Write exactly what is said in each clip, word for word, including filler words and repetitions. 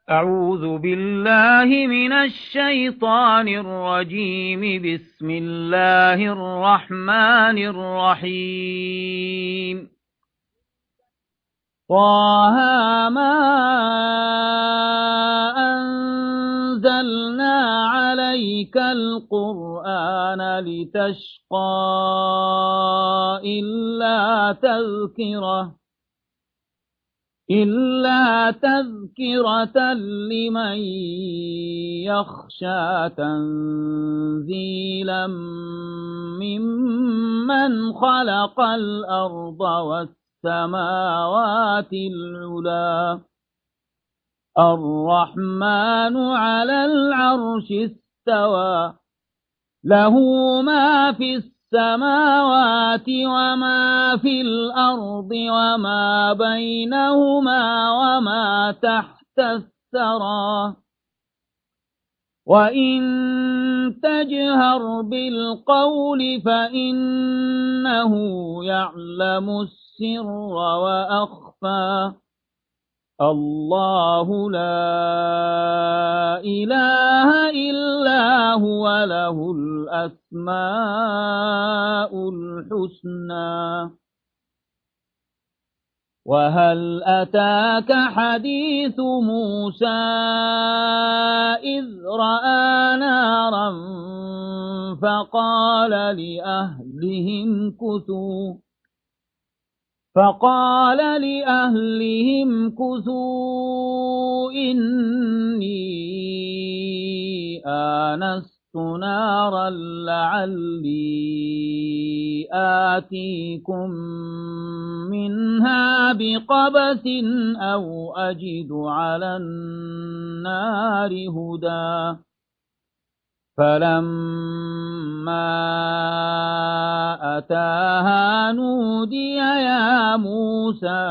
أعوذ بالله من الشيطان الرجيم. بسم الله الرحمن الرحيم. طه ما أنزلنا عليك القرآن لتشقى إلا تذكرة إلا تذكرة لمن يخشى تنزيلا ممن خلق الأرض والسماوات العلا. الرحمن على العرش استوى، له ما في السماوات وما في الأرض وما بينهما وما تحت الثرى. وإن تجهر بالقول فإنه يعلم السر وأخفى. الله لا إله إلا هو له الأسماء الحسنى. وهل أتاك حديث موسى إذ رأى نارا فقال لأهلهم كثوا فقال لأهلهم كثوا إني آنست نارا لعلي آتيكم منها بقبس أو أجد على النار هدى. فلما أتاها نودي يا موسى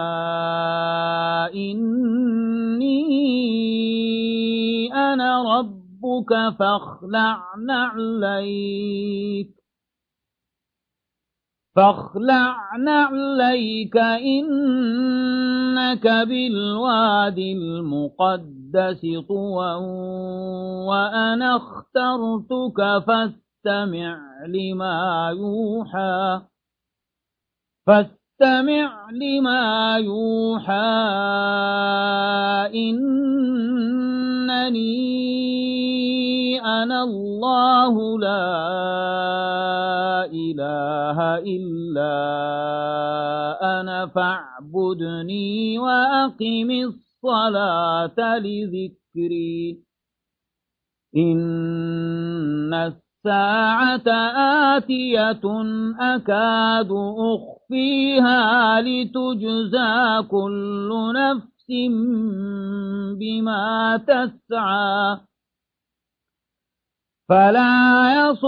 إني أنا ربك فاخلع نعليك فاخلع نعليك إنك بالواد المقدس طوى وأنا اخترتك فاستمع لما يوحى فاستمع لما يوحى إنني أنا الله لا إله إلا أنا فاعبدني وأقم الصلاة لذكري. إن الساعة آتية أكاد أخفيها لتجزى كل نفس بما تسعى. فلا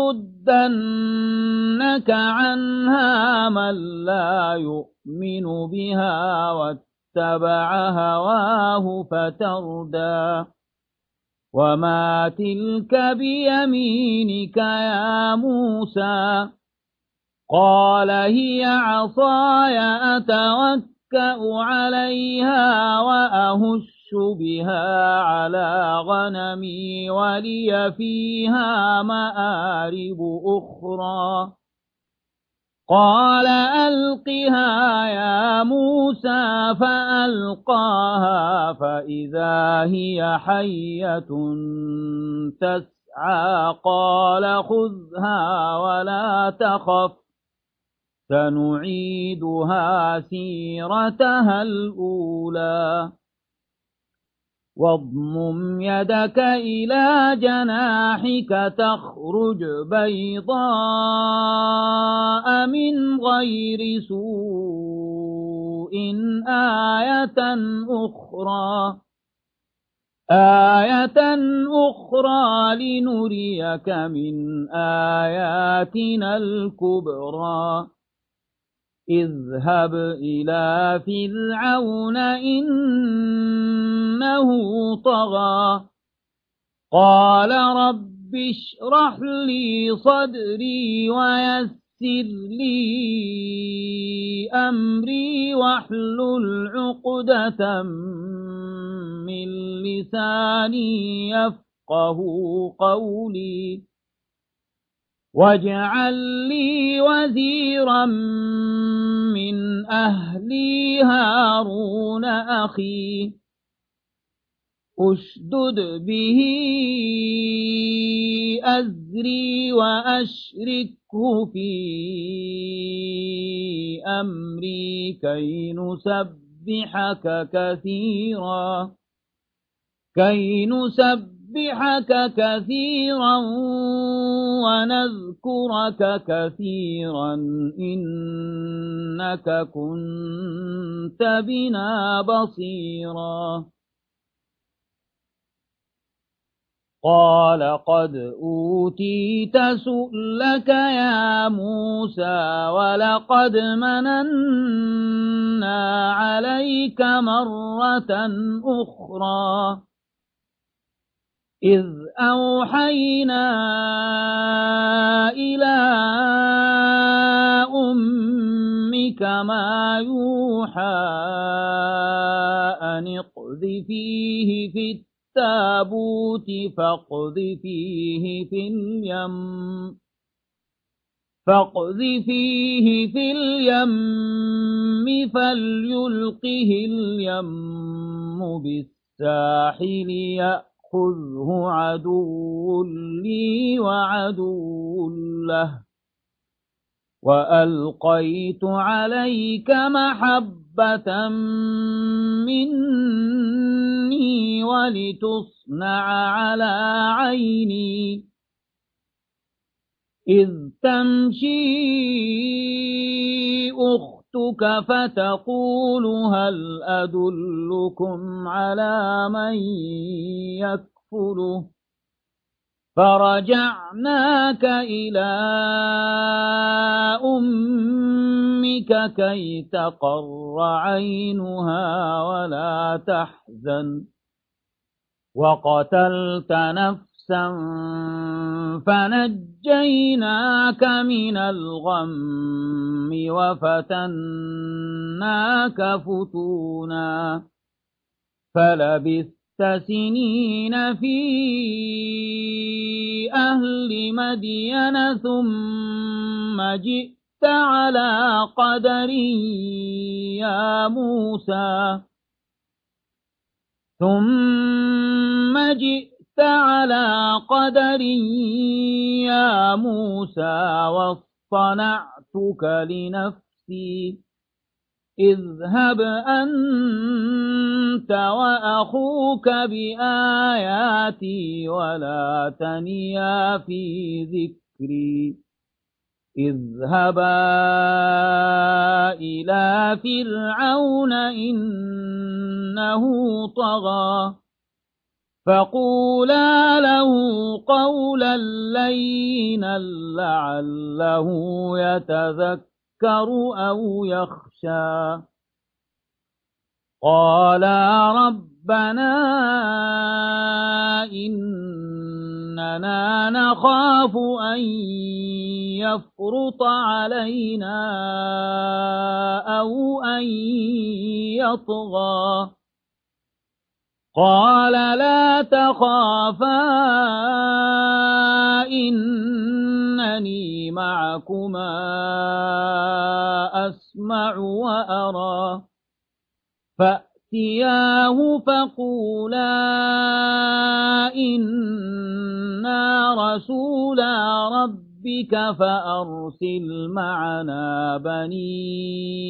يصدنك عنها من لا يؤمن بها واتبع هواه فتردى. وما تلك بيمينك يا موسى؟ قال هي عصاي أتوكأ عليها وأهش بها على غنمي ولي فيها مآرب أخرى. قال ألقها يا موسى فألقاها فإذا هي حية تسعى. قال خذها ولا تخف سنعيدها سيرتها الأولى. واضمم يدك إلى جناحك تخرج بيضاء من غير سوء آية أخرى آية أخرى لنريك من آياتنا الكبرى. اذهب إلى فرعون إنه طغى. قال رب اشرح لي صدري ويسر لي أمري واحلل عقدة من لساني يفقه قولي واجعل لي وزيرا من أهلي هارون أخي أشدد به أزري وأشركه في أمري كي نسبحك كثيرا كي نسبحك كثيرا ونذكرك كثيرا إنك كنت بنا بصيرا قال قد أوتيت سؤلك يا موسى ولقد مننا عليك مرة أخرى إذ أوحينا إلى أمك ما يوحى أن اقذفيه في التابوت فاقذفيه في اليم فاقذفيه في اليم فليلقه اليم بالساحل يأخذه عدو لي وعدو له وألقيت عليك محبة مني ولتصنع على عيني إذ تمشي أختك فتقول هل أدلكم على من يكفله فرجعناك إلى أمك كي تقر عينها ولا تحزن وقتلت نفسا فنجيناك من الغم وفتناك فتونا فلبثت سنين في أهل مدين ثم جئت على قدر يا موسى ثم جئت على قدر يا موسى واصطنعتك لنفسي اذهب أنت وأخوك بآياتي ولا تنيا في ذكري اذهبا إلى فرعون إنه طغى فقولا له قولا لينا لعله يتذكر أو يخشى قالا ربنا إننا نخاف أن يفرط علينا أو أن يطغى قال لا تخافا إنني معكما أسمع وأرى فأتياه فقولا إنا رسولا ربك فأرسل معنا بني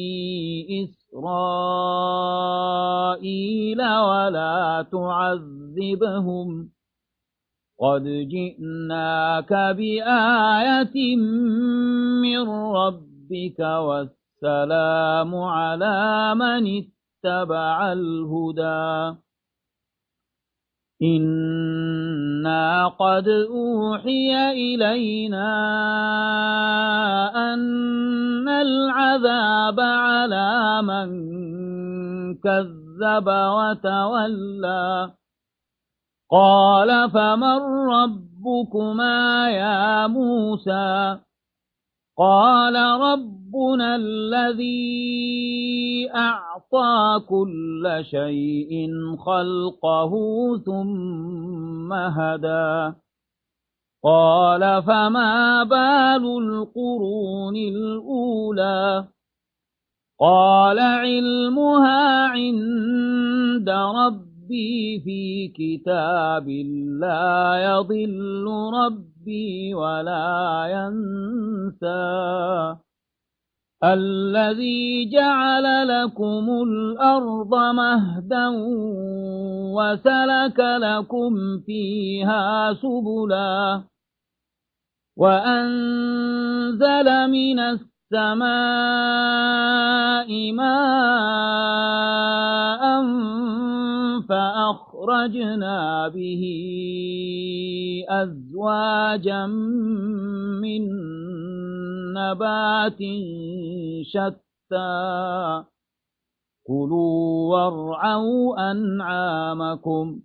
إسرائيل ولا تعذبهم قد جئناك بآية من ربك والسلام على من اتبع الهدى إنا قد أوحي إلينا أن العذاب على من كذب وتولى قال فمن ربكما يا موسى قال ربنا الذي أعطى كل شيء خلقه ثم هدى قال فما بال القرون الأولى قال علمها عند ربي في كتاب لا يضل ربي ولا ينسى الذي جعل لكم الأرض مهدا وسلك لكم فيها سبلا وأنزل من السماء ماء فأخرجنا به أزواجا من نبات شتى كلوا وارعوا أنعامكم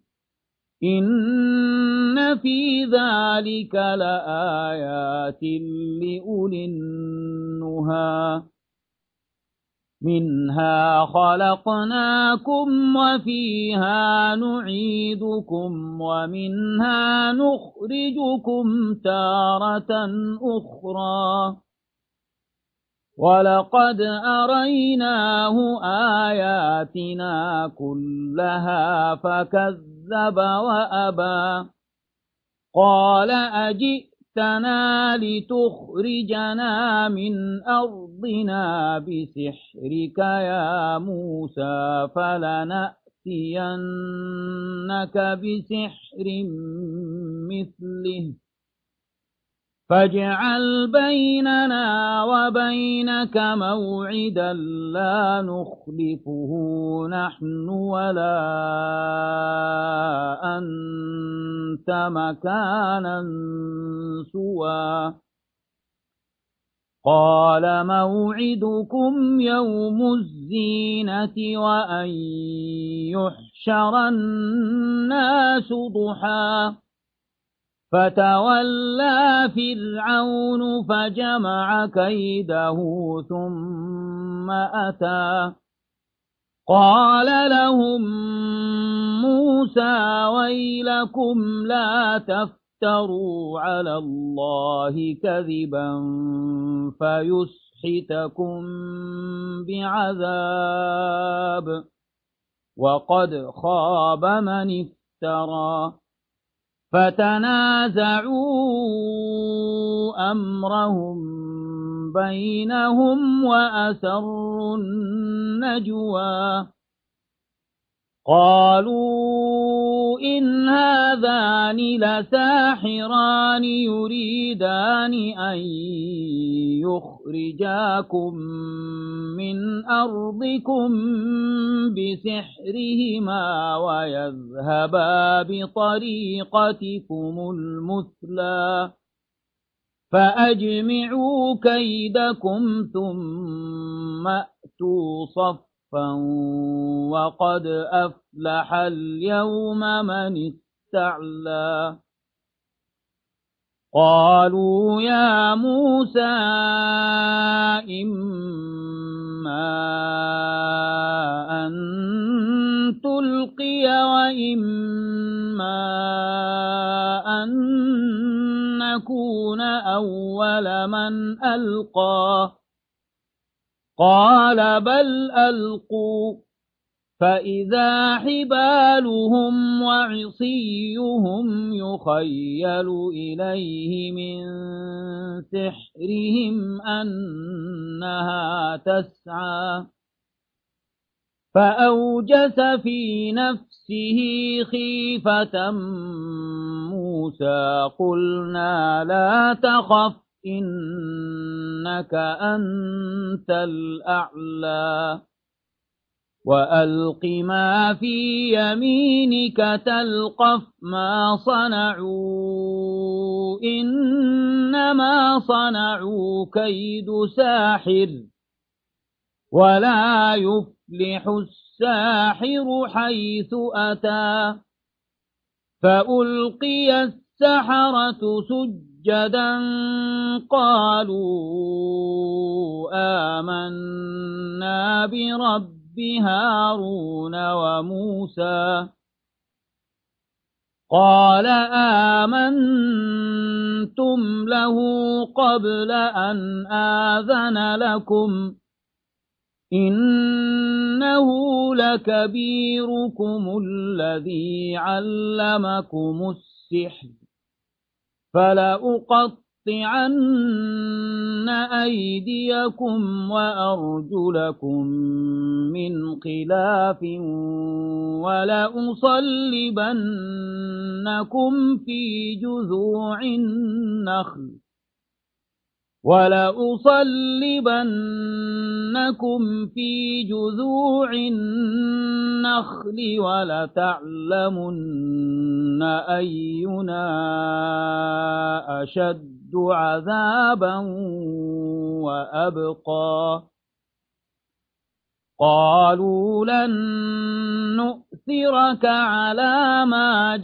إن في ذلك لآيات لأولي النهى منها خلقناكم وفيها نعيدكم ومنها نخرجكم تارة أخرى ولقد أريناه آياتنا كلها فكذب وأبى قال أجئتنا لتخرجنا من أرضنا بسحرك يا موسى فلنأتينك بسحر مثله فاجعل بيننا وبينك موعدا لا نخلفه نحن ولا أنت مكانا سوى قال موعدكم يوم الزينة وأن يحشر الناس ضحى فتولى فرعون فجمع كيده ثم أتى قال لهم موسى ويلكم لا تفتروا على الله كذبا فيسحتكم بعذاب وقد خاب من افترى فتنازعوا أمرهم بينهم وأسروا النجوى قالوا إن هذان لساحران يريدان أن يخرجاكم من أرضكم بسحرهما ويذهبا بطريقتكم المثلى فأجمعوا كيدكم ثم أتوا صفا وقد أفلح اليوم من استعلى قالوا يا موسى إما أن تلقي وإما أن نكون أول من ألقى قال بل ألقوا فإذا حبالهم وعصيهم يخيل إليه من سحرهم أنها تسعى فأوجس في نفسه خيفة موسى قلنا لا تخف إنك أنت الأعلى وألق ما في يمينك تلقف ما صنعوا إنما صنعوا كيد ساحر ولا يفلح الساحر حيث أتى فألقي السحرة سجدا سجدا قالوا آمنا برب هارون وموسى قال آمنتم له قبل أن آذن لكم إنه لكبيركم الذي علمكم السحر فلأقطعن أيديكم وأرجلكم من خلاف ولأصلبنكم في جذوع النخل ولأصلبنكم في جذوع النخل ولتعلمن أينا أشد عذابا وأبقى قالوا لن نؤثرك على ما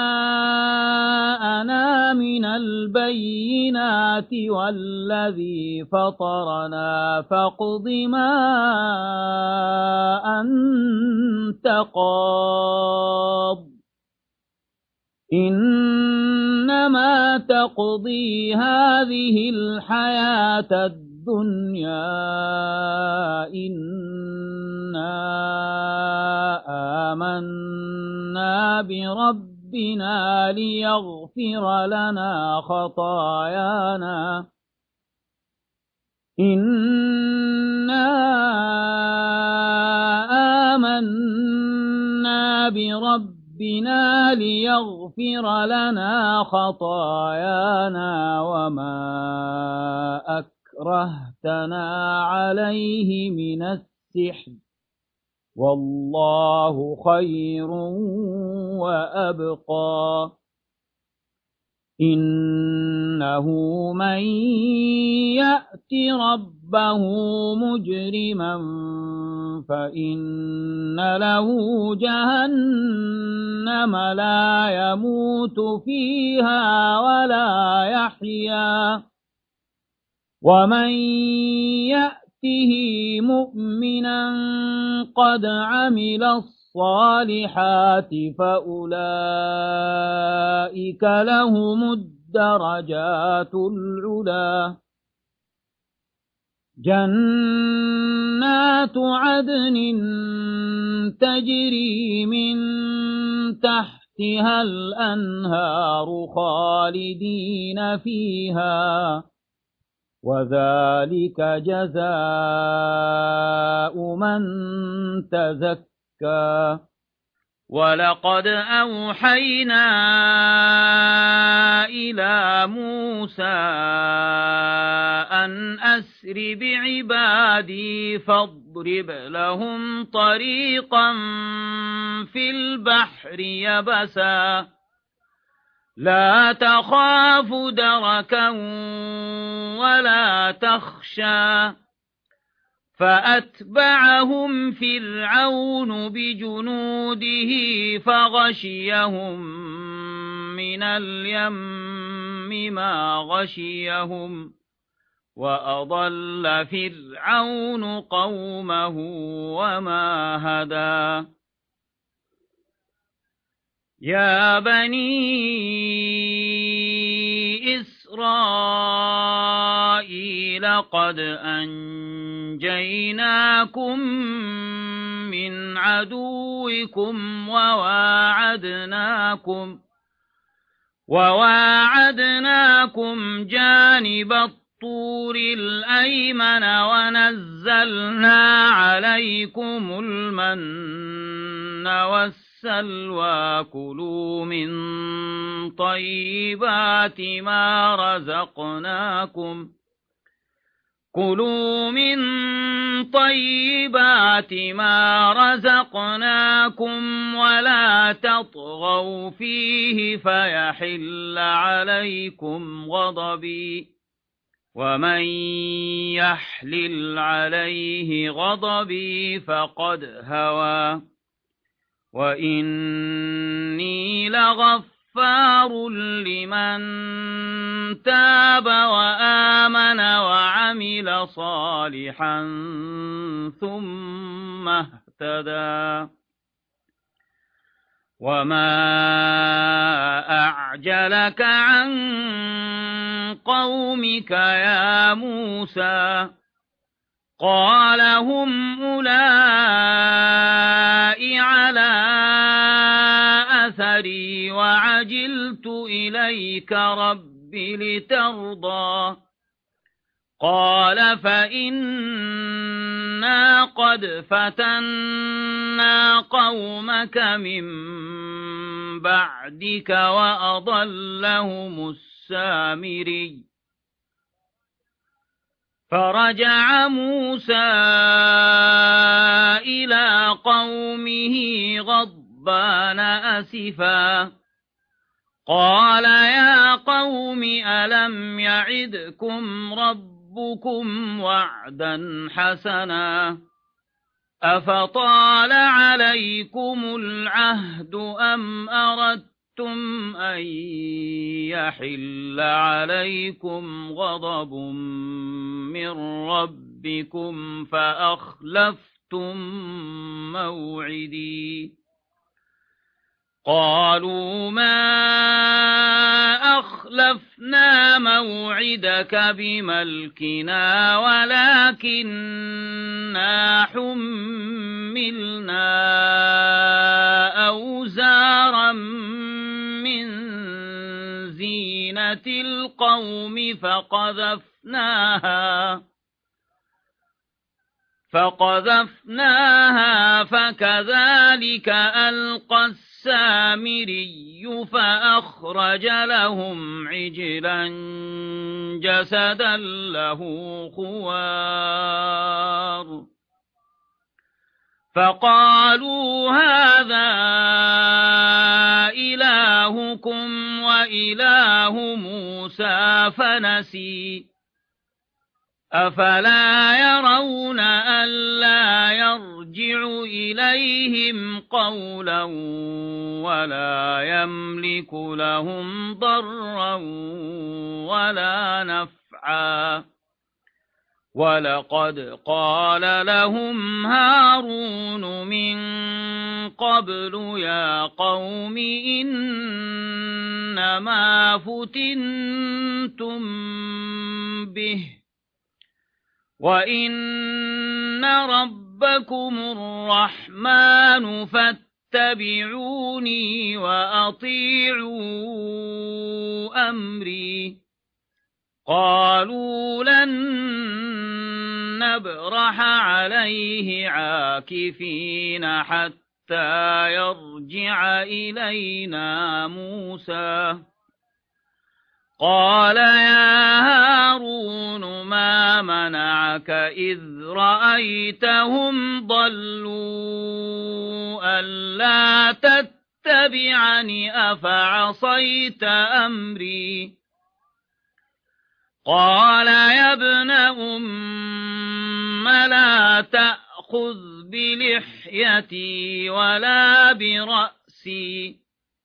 جاءنا من البينات والذي فطرنا فاقض ما أنت قاض إنما تقضي هذه الحياة الدنيا إنا آمنا بربنا ليغفر لنا خطايانا إنا آمنا بربنا ربنا ليغفر لنا خطايانا وما أكرهتنا عليه من السحر والله خير وأبقى إنه من يأت ربه مجرما فإن له جهنم لا يموت فيها ولا يحيا ومن يأته مؤمنا قد عمل الصالحات فأولئك لهم الدرجات العلى جنات عدن تجري من تحتها الأنهار خالدين فيها وذلك جزاء من تزكى ولقد أوحينا إلى موسى أن أسر بعبادي فاضرب لهم طريقا في البحر يبسا لا تخاف دركا ولا تخشى فأتبعهم فرعون بجنوده فغشيهم من اليم ما غشيهم وأضل فرعون قومه وما هدى يا بني إسرائيل قد أنجيناكم من عدوكم وواعدناكم وواعدناكم جانب الطور الأيمن ونزلنا عليكم المن والسلوى السلوى كلوا من طيبات ما رزقناكم كلوا من طيبات ما رزقناكم ولا تطغوا فيه فيحل عليكم غضبي ومن يحلل عليه غضبي فقد هوى وإني لغفار غفار لمن تاب وآمن وعمل صالحا ثم اهتدى وما أعجلك عن قومك يا موسى قال هم أولئك على أثري وعجلت إليك رب لترضى قال فإنا قد فتنا قومك من بعدك وأضلهم السامري فرجع موسى إلى قومه غضبان أسفا قال يا قوم ألم يعدكم ربكم وعدا حسنا أفطال عليكم العهد أم أردتم أن يحل عليكم غضب من ربكم فأخلفتم موعدي قالوا ما أخلفنا موعدك بملكنا ولكننا حملنا أوزارا من زينة القوم فقذفناها فقذفناها فكذلك ألقى السامري فأخرج لهم عجلا جسدا له خوار فقالوا هذا إلهكم وإله موسى فنسي أفلا يرون ألا يرجع إليهم قولا ولا يملك لهم ضرا ولا نفعا ولقد قال لهم هارون من قبل يا قوم إنما فتنتم به وإن ربكم الرحمن فاتبعوني وأطيعوا أمري قالوا لن نبرح عليه عاكفين حتى يرجع إلينا موسى قال يا هارون ما منعك إذ رأيتهم ضلوا ألا تتبعني أفعصيت أمري قال يا ابن أم لا تأخذ بلحيتي ولا برأسي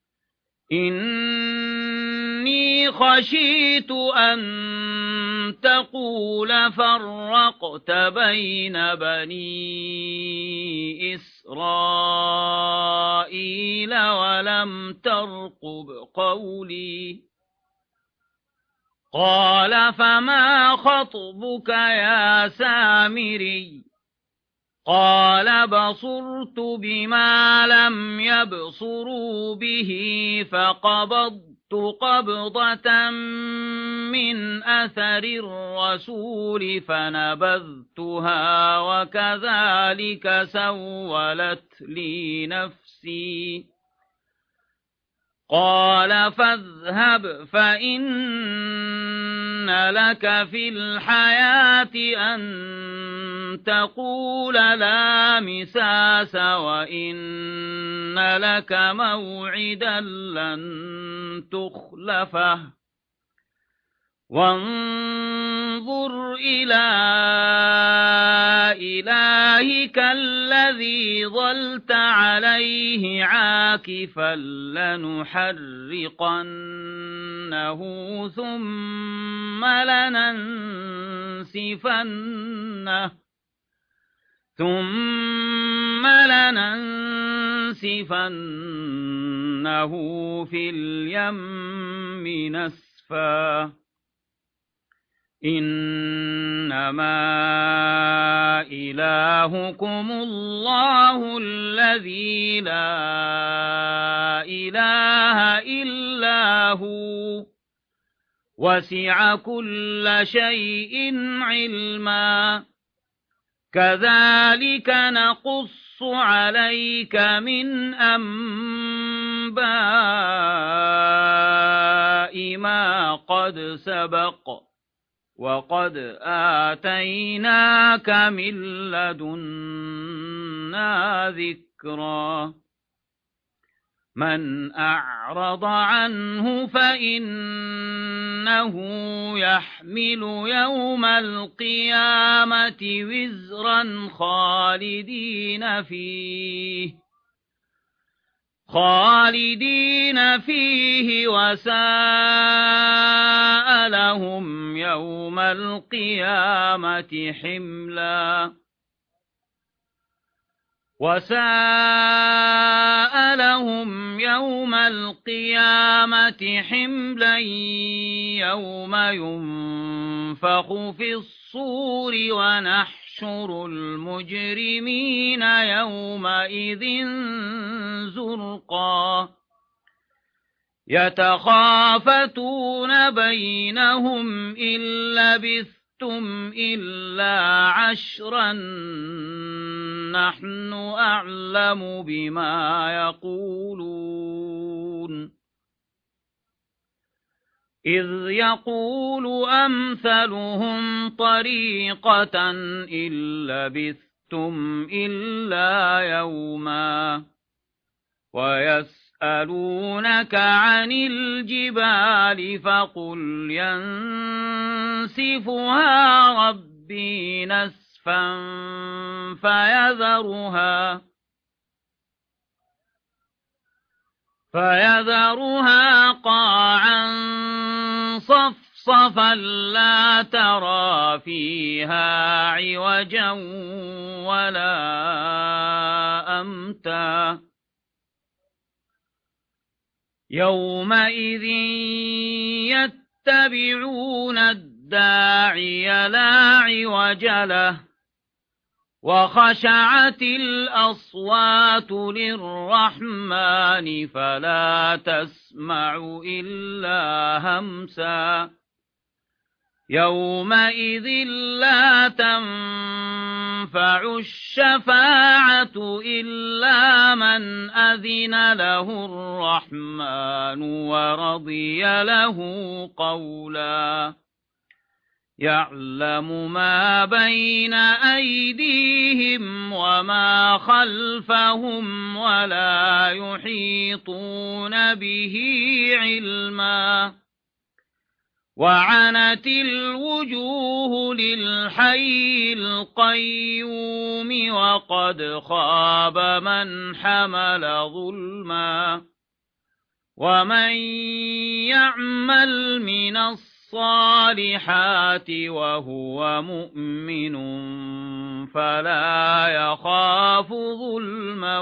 إني خشيت أن تقول فرقت بين بني إسرائيل ولم ترقب قولي قال فما خطبك يا سامري قال بصرت بما لم يبصروا به فقبضت قبضة من أثر الرسول فنبذتها وكذلك سولت لي نفسي قال فاذهب فإن لك في الحياة أن تقول لا مساس وإن لك موعدا لن تخلفه وانظر إلى إلهك الذي ظلت عليه عاكفا لنحرقنه ثم لننسفنه ثم لننسفنه في اليم نسفا إنما إلهكم الله الذي لا إله إلا هو وسع كل شيء علما كذلك نقص عليك من أنباء ما قد سبق وقد آتيناك من لدنا ذكرا من أعرض عنه فإنه يحمل يوم القيامة وزرا خالدين فيه خالدين فيه وساء لهم يوم القيامة حملا وساء لهم يوم القيامة حملا يوم ينفخ في الصور ونحشر المجرمين يومئذ زرقا يتخافتون بينهم إن لبثتم إلا عشرا نحن أعلم بما يقولون إذ يقول أمثلهم طريقة إن لبثتم إلا يوما ويسألونك عن الجبال فقل ينسفها ربي نسفا فيذرها فيذرها قاعا صفصفا لا ترى فيها عوجا ولا أمتا يومئذ يتبعون الداعي لا عوج له وخشعت الأصوات للرحمن فلا تسمع إلا همسا يومئذ لا تنفع الشفاعة إلا من أذن له الرحمن ورضي له قولا يعلم ما بين أيديهم وما خلفهم ولا يحيطون به علما وعنت الوجوه للحي القيوم وقد خاب من حمل ظلما ومن يعمل من الصالحات وهو مؤمن فلا يخاف ظلما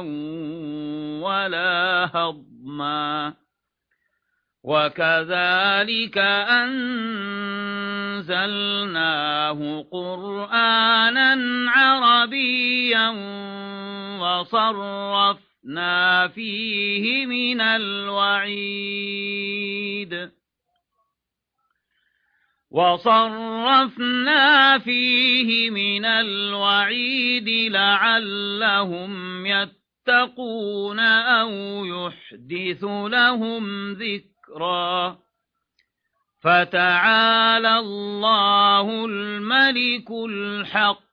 ولا هضما وكذلك أنزلناه قرآنا عربيا وصرفنا فيه من الوعيد وصرفنا فيه من الوعيد لعلهم يتقون أو يحدث لهم ذكرا فتعالى الله الملك الحق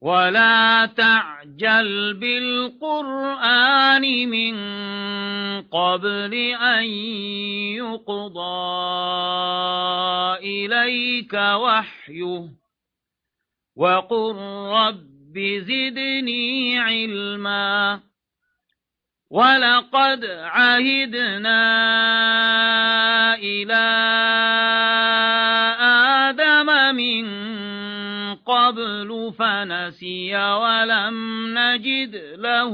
ولا تعجل بالقرآن من قبل أن يقضى إليك وحيه وقل رب زدني علما ولقد عهدنا إلى آدم من قبل فنسي ولم نجد له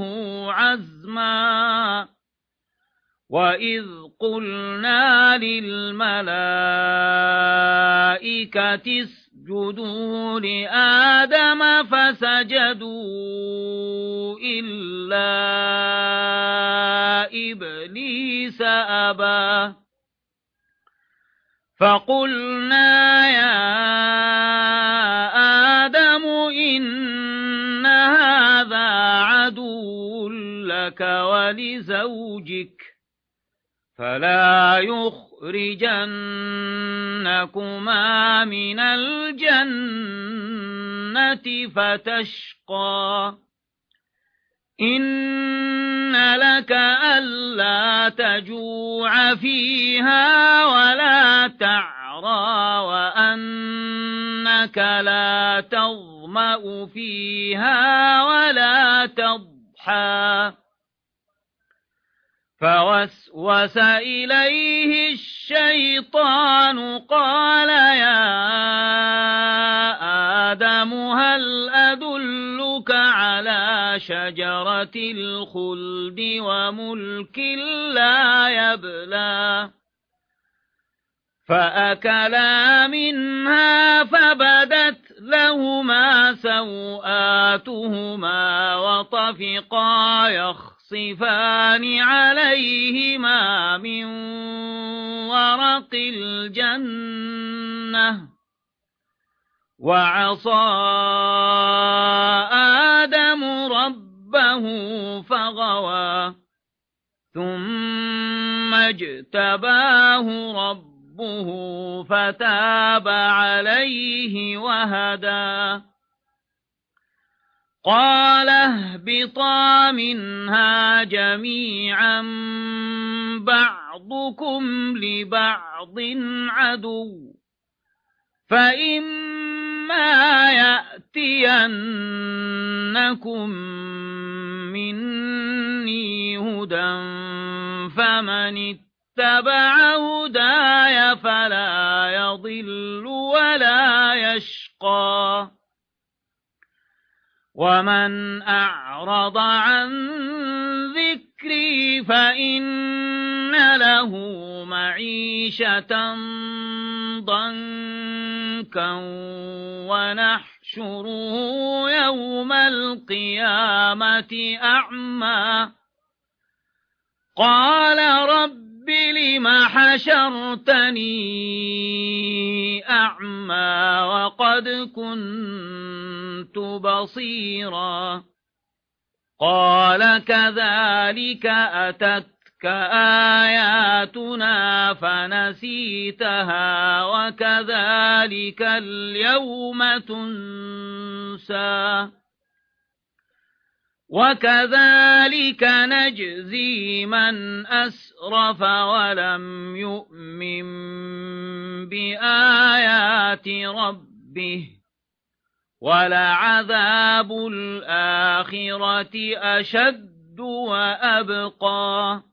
عزما وإذ قلنا للملائكة اسجدوا لآدم فسجدوا إلا إبليس أبى فقلنا يا آدم إن هذا عدو لك ولزوجك فلا يخرجنكما من الجنة فتشقى إن لك ألا تجوع فيها ولا تعرى وأنك لا تظمأ فيها ولا تضحى فوسوس إليه الشيطان قال يا آدم هل أدلك على شجرة الخلد وملك لا يبلى فأكلا منها فبدت لهما سوآتهما وطفقا يخصفان عليهما من ورق الجنة وعصى آدم ربه فغوى ثم اجتباه ربه فتاب عليه وهدى قال اهبطا منها جميعا بعضكم لبعض عدو فإما يأتينكم مني هدى فمن اتبع هداي فلا يضل ولا يشقى ومن أعرض عن ذكري فإن له معيشة ضنكا ونحشره يوم القيامة أعمى قال رب لم حشرتني أعمى وقد كنت بصيرا قال كذلك أتتك آياتنا فنسيتها وكذلك اليوم تنسى وكذلك نجزي من أسرف ولم يؤمن بآيات ربه ولعذاب الآخرة أشد وأبقى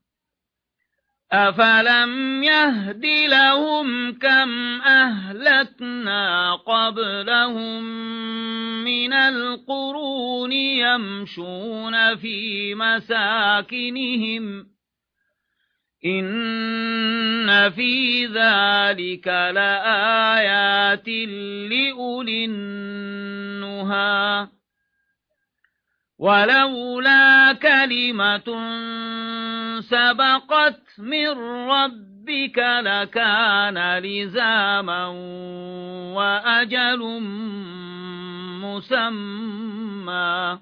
أفلم يهد لهم كم أهلكنا قبلهم من القرون يمشون في مساكنهم إن في ذلك لآيات لأولي النهى ولولا كلمة سبقت من ربك لكان لزاما وأجل مسمى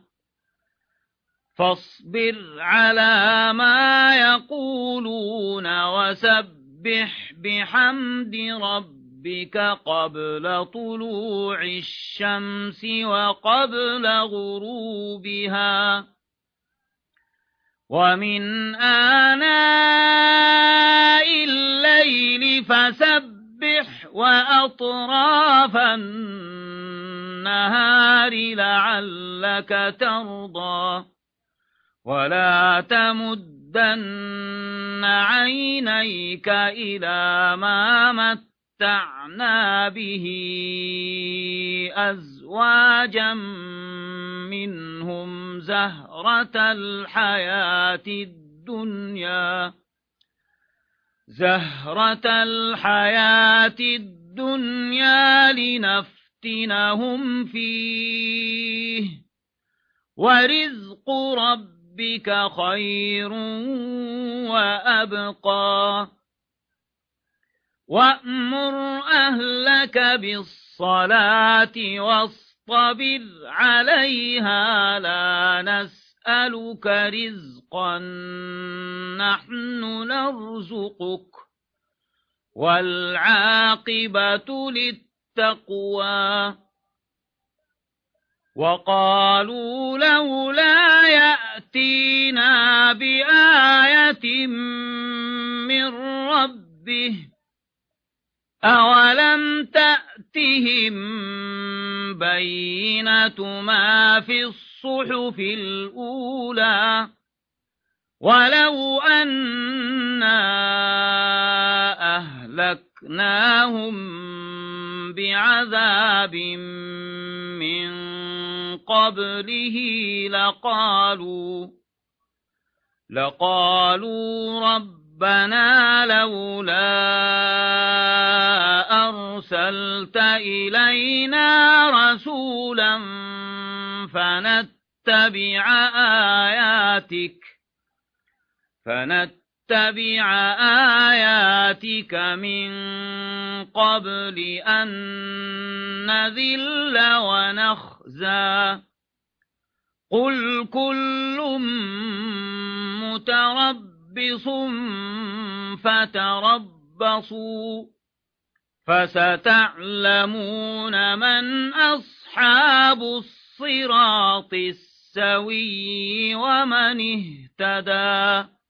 فاصبر على ما يقولون وسبح بحمد ربك قبل طلوع الشمس وقبل غروبها ومن آناء الليل فسبح وأطراف النهار لعلك ترضى ولا تمدن عينيك إلى ما متعنا به أزواجا منهم زهرة الحياة الدنيا زهرة الحياة الدنيا لنفتنهم فيه ورزق ربك خير وأبقى وأمر أهلك بالصلاة واصطبر عليها لا نسألك رزقا نحن نرزقك والعاقبة للتقوى وقالوا لولا يأتينا بآية من ربه أولم تأتهم بينة ما في الصحف الأولى ولو أنا أهلكناهم بعذاب من قبله لقالوا لقالوا ربنا لولا أرسلت إلينا رسولا فنتبع آياتك فنتبع آياتك من قبل أن نذل ونخزى قل كل متربص فتربصوا فستعلمون من أصحاب الصراط السوي ومن اهتدى